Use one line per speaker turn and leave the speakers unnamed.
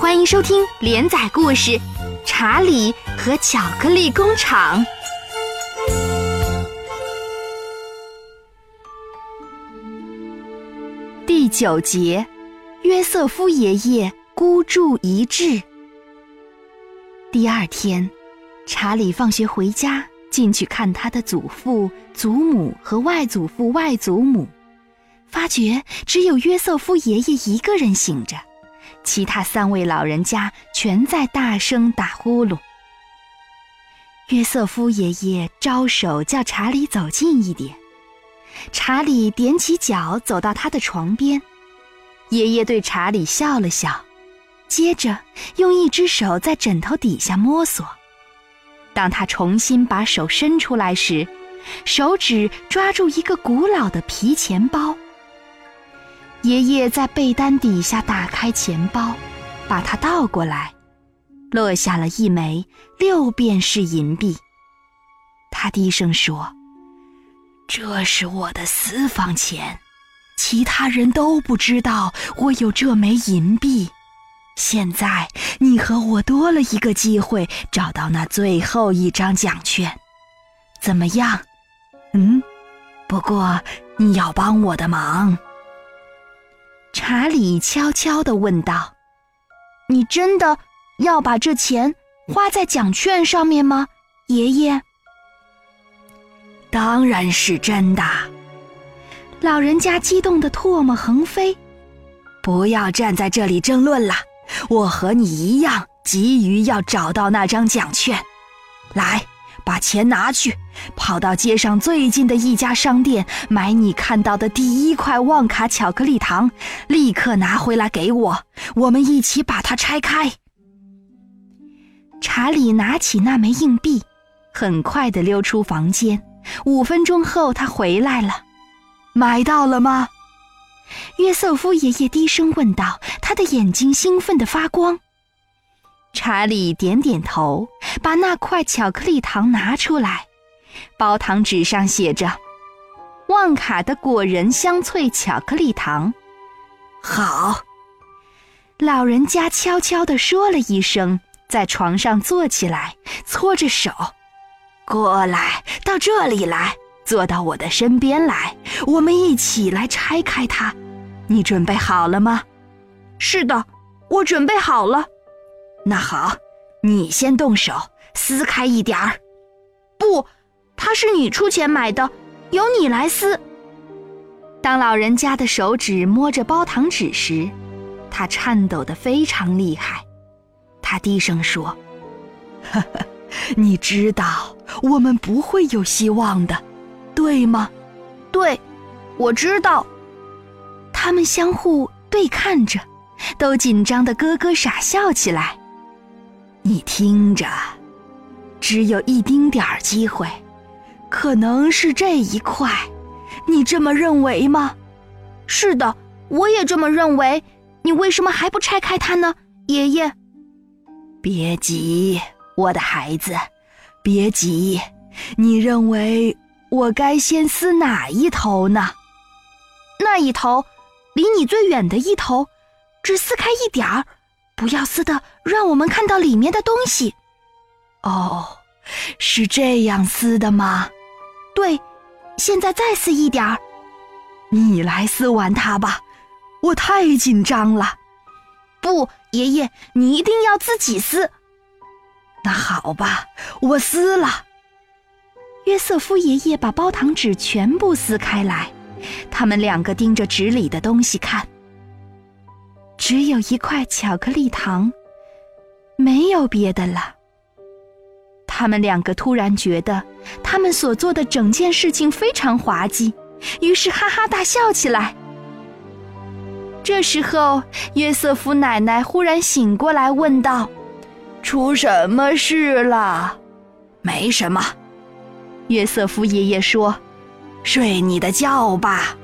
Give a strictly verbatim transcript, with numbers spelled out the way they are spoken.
欢迎收听连载故事《查理和巧克力工厂》第九节，约瑟夫爷爷孤注一掷。第二天，查理放学回家，进去看他的祖父、祖母和外祖父、外祖母，发觉只有约瑟夫爷爷一个人醒着，其他三位老人家全在大声打呼噜。约瑟夫爷爷招手叫查理走近一点，查理踮起脚走到他的床边，爷爷对查理笑了笑，接着用一只手在枕头底下摸索。当他重新把手伸出来时，手指抓住一个古老的皮钱包。爷爷在被单底下打开钱包，把它倒过来，落下了一枚六便士银币。他低声说：“这是我的私房钱，其他人都不知道我有这枚银币。现在你和我多了一个机会找到那最后一张奖券，怎么样？嗯，不过你要帮我的忙。”查理悄悄地问道：“你真的要把这钱花在奖券上面吗，爷爷？”“当然是真的。”老人家激动得唾沫横飞。“不要站在这里争论了，我和你一样急于要找到那张奖券。来，把钱拿去，跑到街上最近的一家商店，买你看到的第一块旺卡巧克力糖，立刻拿回来给我，我们一起把它拆开。”查理拿起那枚硬币，很快地溜出房间。五分钟后他回来了。“买到了吗？”约瑟夫爷爷低声问道，他的眼睛兴奋地发光。查理点点头，把那块巧克力糖拿出来，包糖纸上写着“旺卡的果仁香脆巧克力糖”。好，老人家悄悄地说了一声，在床上坐起来，搓着手：“过来，到这里来，坐到我的身边来，我们一起来拆开它。你准备好了吗？”“是的，我准备好了。”“那好，你先动手，撕开一点儿。”“不，它是你出钱买的，由你来撕。”当老人家的手指摸着包糖纸时，他颤抖得非常厉害。他低声说：“呵呵，你知道我们不会有希望的，对吗？”“对，我知道。”他们相互对看着，都紧张地咯咯傻笑起来。“你听着，只有一丁点儿机会，可能是这一块，你这么认为吗？”“是的，我也这么认为。你为什么还不拆开它呢，爷爷？”“别急，我的孩子，别急。你认为我该先撕哪一头呢？”“那一头，离你最远的一头，只撕开一点儿，不要撕的让我们看到里面的东西。”“哦，是这样撕的吗？”“对，现在再撕一点儿。”“你来撕完它吧，我太紧张了。”“不，爷爷，你一定要自己撕。”“那好吧，我撕了。”约瑟夫爷爷把包糖纸全部撕开来，他们两个盯着纸里的东西看。只有一块巧克力糖，没有别的了。他们两个突然觉得他们所做的整件事情非常滑稽，于是哈哈大笑起来。这时候，约瑟夫奶奶忽然醒过来问道：“出什么事了？”“没什么。”约瑟夫爷爷说，“睡你的觉吧。”